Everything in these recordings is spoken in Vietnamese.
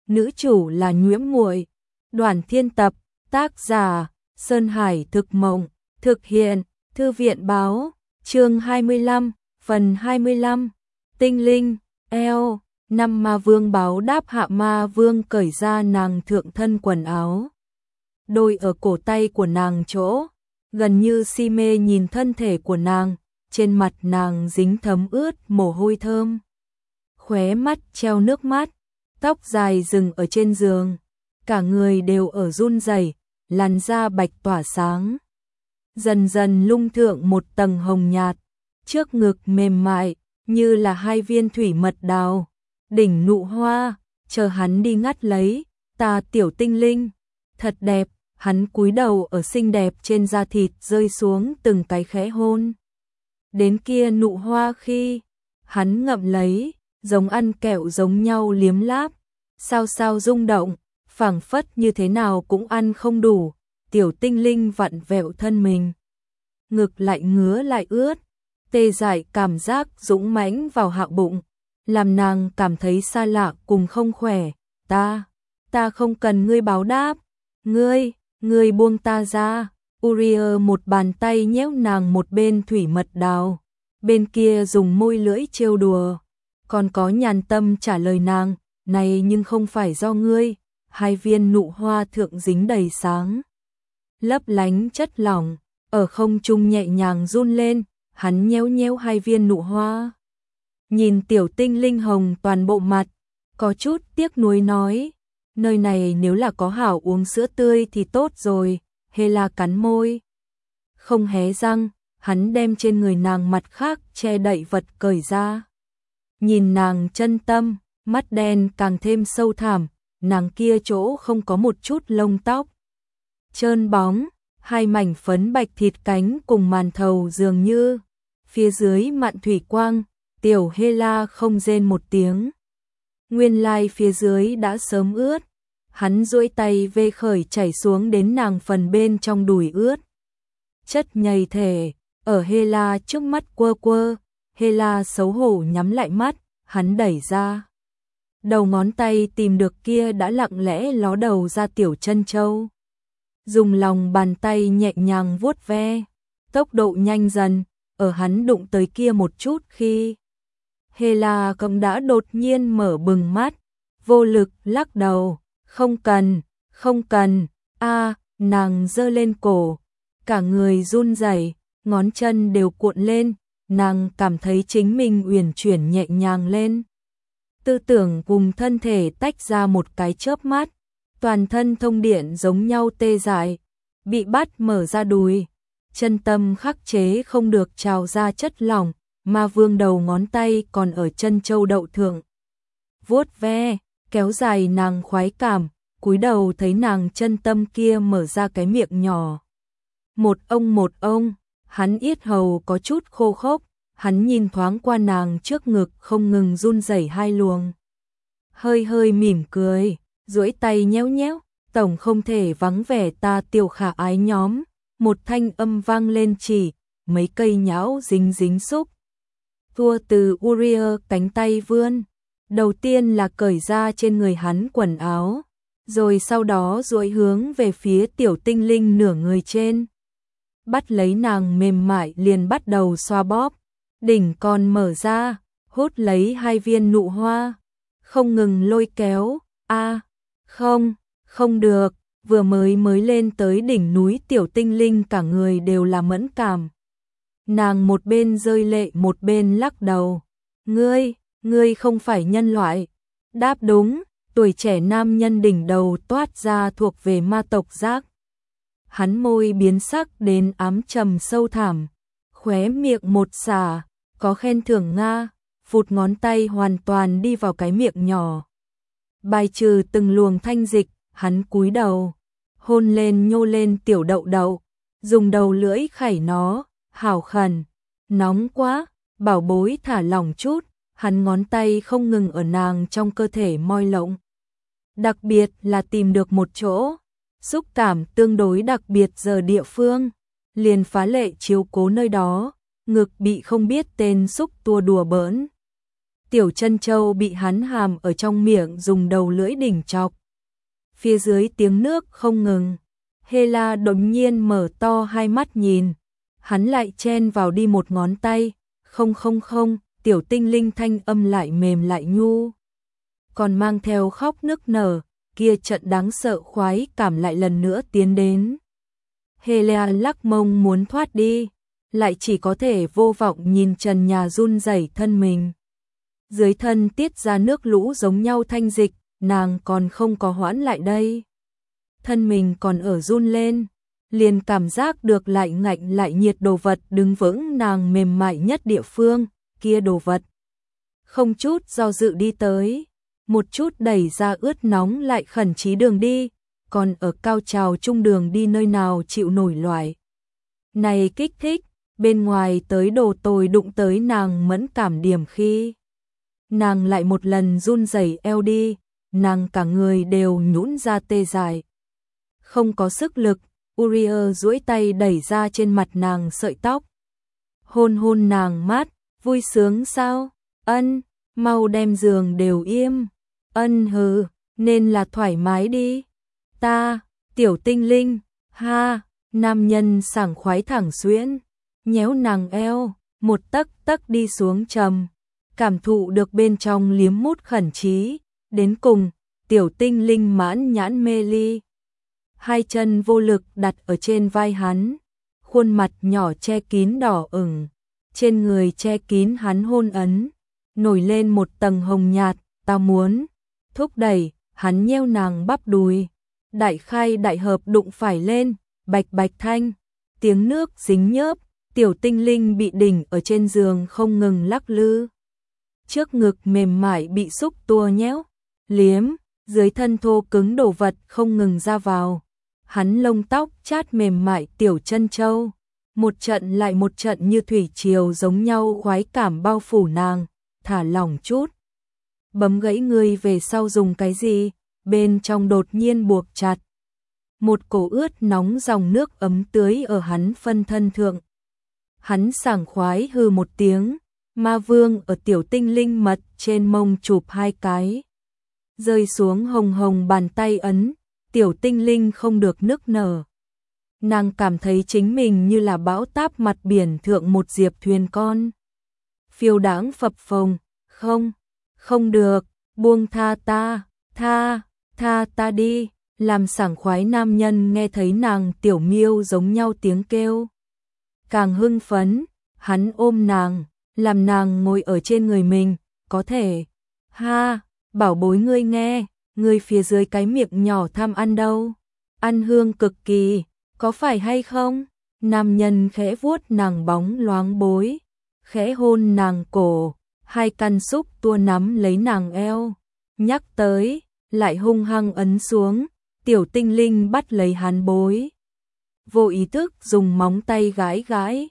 nữ chủ là Nhuễm Muội. Đoàn Thiên Tập, tác giả Sơn Hải Thực Mộng, thực hiện Thư viện Báo, chương 25, phần 25. Tinh linh, eo, năm ma vương báo đáp hạ ma vương cởi ra nàng thượng thân quần áo. Đôi ở cổ tay của nàng chỗ, gần như si mê nhìn thân thể của nàng, trên mặt nàng dính thấm ướt mồ hôi thơm. Khóe mắt treo nước mắt, tóc dài rừng ở trên giường, cả người đều ở run rẩy, làn da bạch tỏa sáng. Dần dần lung thượng một tầng hồng nhạt, trước ngực mềm mại, như là hai viên thủy mật đào, đỉnh nụ hoa, chờ hắn đi ngắt lấy, ta tiểu tinh linh, thật đẹp, hắn cúi đầu ở xinh đẹp trên da thịt rơi xuống từng cái khẽ hôn. Đến kia nụ hoa khi, hắn ngậm lấy, giống ăn kẹo giống nhau liếm láp, sao sao rung động, phảng phất như thế nào cũng ăn không đủ, tiểu tinh linh vặn vẹo thân mình. Ngực lại ngứa lại ướt, tê dại cảm giác dũng mãnh vào hạ bụng, làm nàng cảm thấy xa lạ cùng không khỏe. Ta không cần ngươi báo đáp, ngươi buông ta ra. Uriel một bàn tay nhéo nàng một bên thủy mật đào, bên kia dùng môi lưỡi trêu đùa, còn có nhàn tâm trả lời nàng, này nhưng không phải do ngươi. Hai viên nụ hoa thượng dính đầy sáng, lấp lánh chất lỏng, ở không trung nhẹ nhàng run lên, hắn nhéo nhéo hai viên nụ hoa. Nhìn tiểu tinh linh hồng toàn bộ mặt, có chút tiếc nuối nói, nơi này nếu là có hảo uống sữa tươi thì tốt rồi. Hela cắn môi, không hé răng, hắn đem trên người nàng mặt khác che đậy vật cởi ra. Nhìn nàng chân tâm, mắt đen càng thêm sâu thẳm, nàng kia chỗ không có một chút lông tóc. Trơn bóng, hai mảnh phấn bạch thịt cánh cùng màn thầu dường như, phía dưới mạn thủy quang, tiểu Hela không rên một tiếng. Nguyên lai phía dưới đã sớm ướt. Hắn duỗi tay vê khởi chảy xuống đến nàng phần bên trong đùi ướt. Chất nhầy thể, ở Hela trước mắt quơ quơ, Hela xấu hổ nhắm lại mắt, hắn đẩy ra. Đầu ngón tay tìm được kia đã lặng lẽ ló đầu ra tiểu chân châu. Dùng lòng bàn tay nhẹ nhàng vuốt ve, tốc độ nhanh dần, ở hắn đụng tới kia một chút khi. Hela cũng đã đột nhiên mở bừng mắt, vô lực lắc đầu. Không cần, nàng giơ lên cổ, cả người run rẩy, ngón chân đều cuộn lên, nàng cảm thấy chính mình uyển chuyển nhẹ nhàng lên. Tư tưởng cùng thân thể tách ra một cái chớp mắt, toàn thân thông điện giống nhau tê dại, bị bắt mở ra đùi, chân tâm khắc chế không được trào ra chất lỏng, mà vương đầu ngón tay còn ở chân châu đậu thượng. Vuốt ve, kéo dài nàng khoái cảm, cúi đầu thấy nàng chân tâm kia mở ra cái miệng nhỏ. Một ông, hắn yết hầu có chút khô khốc, hắn nhìn thoáng qua nàng trước ngực không ngừng run rẩy hai luồng. Hơi mỉm cười, duỗi tay nhéo nhéo, tổng không thể vắng vẻ ta tiểu khả ái nhóm, một thanh âm vang lên chỉ, mấy cây nhão dính dính xúc. Thua từ Uriel cánh tay vươn. Đầu tiên là cởi ra trên người hắn quần áo, rồi sau đó duỗi hướng về phía tiểu tinh linh nửa người trên. Bắt lấy nàng mềm mại liền bắt đầu xoa bóp, đỉnh còn mở ra, hút lấy hai viên nụ hoa, không ngừng lôi kéo, không được, vừa mới lên tới đỉnh núi tiểu tinh linh cả người đều là mẫn cảm. Nàng một bên rơi lệ một bên lắc đầu, ngươi không phải nhân loại. Đáp đúng, tuổi trẻ nam nhân đỉnh đầu toát ra thuộc về ma tộc giác. Hắn môi biến sắc đến ám trầm sâu thẳm, khóe miệng một xả, có khen thưởng Nga, phụt ngón tay hoàn toàn đi vào cái miệng nhỏ. Bài trừ từng luồng thanh dịch, hắn cúi đầu, hôn lên nhô lên tiểu đậu đậu, dùng đầu lưỡi khảy nó, hảo khẩn, nóng quá, bảo bối thả lỏng chút. Hắn ngón tay không ngừng ở nàng trong cơ thể moi lộng. Đặc biệt là tìm được một chỗ, xúc cảm tương đối đặc biệt giờ địa phương, liền phá lệ chiếu cố nơi đó, ngực bị không biết tên xúc tua đùa bỡn. Tiểu Chân Châu bị hắn hàm ở trong miệng dùng đầu lưỡi đỉnh chọc. Phía dưới tiếng nước không ngừng. Hela đột nhiên mở to hai mắt nhìn. Hắn lại chen vào đi một ngón tay. Không không không, tiểu tinh linh thanh âm lại mềm lại nhu. Còn mang theo khóc nức nở, kia trận đáng sợ khoái cảm lại lần nữa tiến đến. Hela lắc mông muốn thoát đi, lại chỉ có thể vô vọng nhìn trần nhà run rẩy thân mình. Dưới thân tiết ra nước lũ giống nhau thanh dịch, nàng còn không có hoãn lại đây. Thân mình còn ở run lên, liền cảm giác được lại ngạnh lại nhiệt đồ vật đứng vững nàng mềm mại nhất địa phương, kia đồ vật. Không chút do dự đi tới, một chút đẩy ra ướt nóng lại khẩn trí đường đi, còn ở cao trào trung đường đi nơi nào chịu nổi loại. Này kích thích, bên ngoài tới đồ tồi đụng tới nàng mẫn cảm điểm khi. Nàng lại một lần run rẩy eo đi, nàng cả người đều nhũn ra tê dại. Không có sức lực, Uriel duỗi tay đẩy ra trên mặt nàng sợi tóc. Hôn hôn nàng mát, vui sướng sao? Ân, mau đem giường đều im. Ân hừ, nên là thoải mái đi. Ta, tiểu tinh linh, ha, nam nhân sảng khoái thẳng xuyễn, nhéo nàng eo, một tấc tấc đi xuống trầm. Cảm thụ được bên trong liếm mút khẩn trí, đến cùng, tiểu tinh linh mãn nhãn mê ly. Hai chân vô lực đặt ở trên vai hắn, khuôn mặt nhỏ che kín đỏ ửng, trên người che kín hắn hôn ấn, nổi lên một tầng hồng nhạt, ta muốn, thúc đẩy, hắn nheo nàng bắp đùi, đại khai đại hợp đụng phải lên, bạch bạch thanh, tiếng nước dính nhớp, tiểu tinh linh bị đỉnh ở trên giường không ngừng lắc lư. Trước ngực mềm mại bị xúc tua nhéo, liếm, dưới thân thô cứng đồ vật không ngừng ra vào. Hắn lông tóc chát mềm mại tiểu chân châu, một trận lại một trận như thủy triều giống nhau khoái cảm bao phủ nàng, thả lỏng chút. Bấm gãy người về sau dùng cái gì, bên trong đột nhiên buộc chặt. Một cổ ướt nóng dòng nước ấm tưới ở hắn phân thân thượng. Hắn sảng khoái hừ một tiếng, ma vương ở tiểu tinh linh mật trên mông chụp hai cái. Rơi xuống hồng hồng bàn tay ấn, tiểu tinh linh không được nức nở. Nàng cảm thấy chính mình như là bão táp mặt biển thượng một diệp thuyền con. Phiêu đãng phập phồng, không được, buông tha ta, tha ta đi, làm sảng khoái nam nhân nghe thấy nàng tiểu miêu giống nhau tiếng kêu. Càng hưng phấn, hắn ôm nàng, làm nàng ngồi ở trên người mình, có thể, ha, bảo bối ngươi nghe, ngươi phía dưới cái miệng nhỏ tham ăn đâu, ăn hương cực kỳ, có phải hay không? Nam nhân khẽ vuốt nàng bóng loáng bối, khẽ hôn nàng cổ, hai căn xúc tua nắm lấy nàng eo, nhắc tới, lại hung hăng ấn xuống, tiểu tinh linh bắt lấy hắn bối. Vô ý thức dùng móng tay gãi gãi,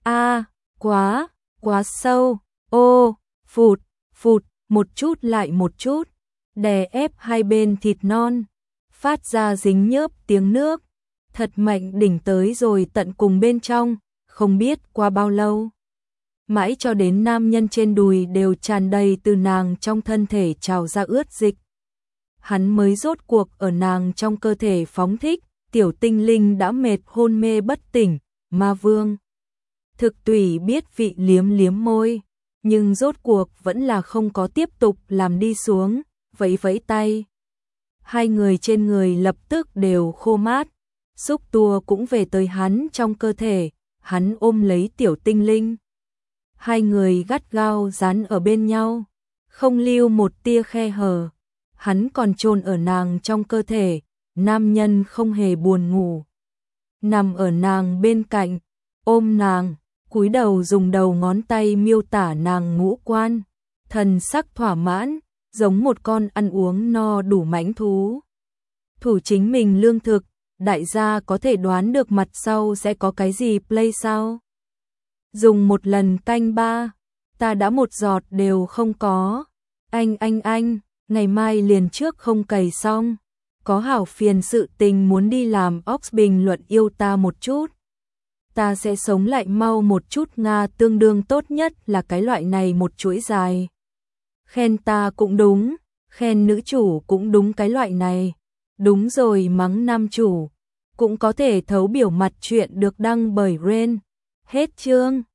quá sâu, ô, phụt, một chút lại một chút, đè ép hai bên thịt non, phát ra dính nhớp tiếng nước, thật mạnh đỉnh tới rồi tận cùng bên trong, không biết qua bao lâu. Mãi cho đến nam nhân trên đùi đều tràn đầy từ nàng trong thân thể trào ra ướt dịch. Hắn mới rốt cuộc ở nàng trong cơ thể phóng thích, tiểu tinh linh đã mệt hôn mê bất tỉnh, ma vương. Thực tùy biết vị liếm liếm môi, nhưng rốt cuộc vẫn là không có tiếp tục làm đi xuống, vẫy vẫy tay. Hai người trên người lập tức đều khô mát, xúc tua cũng về tới hắn trong cơ thể, hắn ôm lấy tiểu tinh linh. Hai người gắt gao dán ở bên nhau, không lưu một tia khe hở, hắn còn chôn ở nàng trong cơ thể, nam nhân không hề buồn ngủ. Nằm ở nàng bên cạnh, ôm nàng, cúi đầu dùng đầu ngón tay miêu tả nàng ngũ quan, thần sắc thỏa mãn, giống một con ăn uống no đủ mãnh thú. Thủ chính mình lương thực, đại gia có thể đoán được mặt sau sẽ có cái gì play sao? Dùng một lần canh ba, ta đã một giọt đều không có. Anh, ngày mai liền trước không cày xong. Có hảo phiền sự tình muốn đi làm Ox bình luận yêu ta một chút. Ta sẽ sống lại mau một chút Nga, tương đương tốt nhất là cái loại này một chuỗi dài. Khen ta cũng đúng, khen nữ chủ cũng đúng cái loại này. Đúng rồi, mắng nam chủ cũng có thể thấu biểu mặt chuyện được đăng bởi Ren. Hết chương.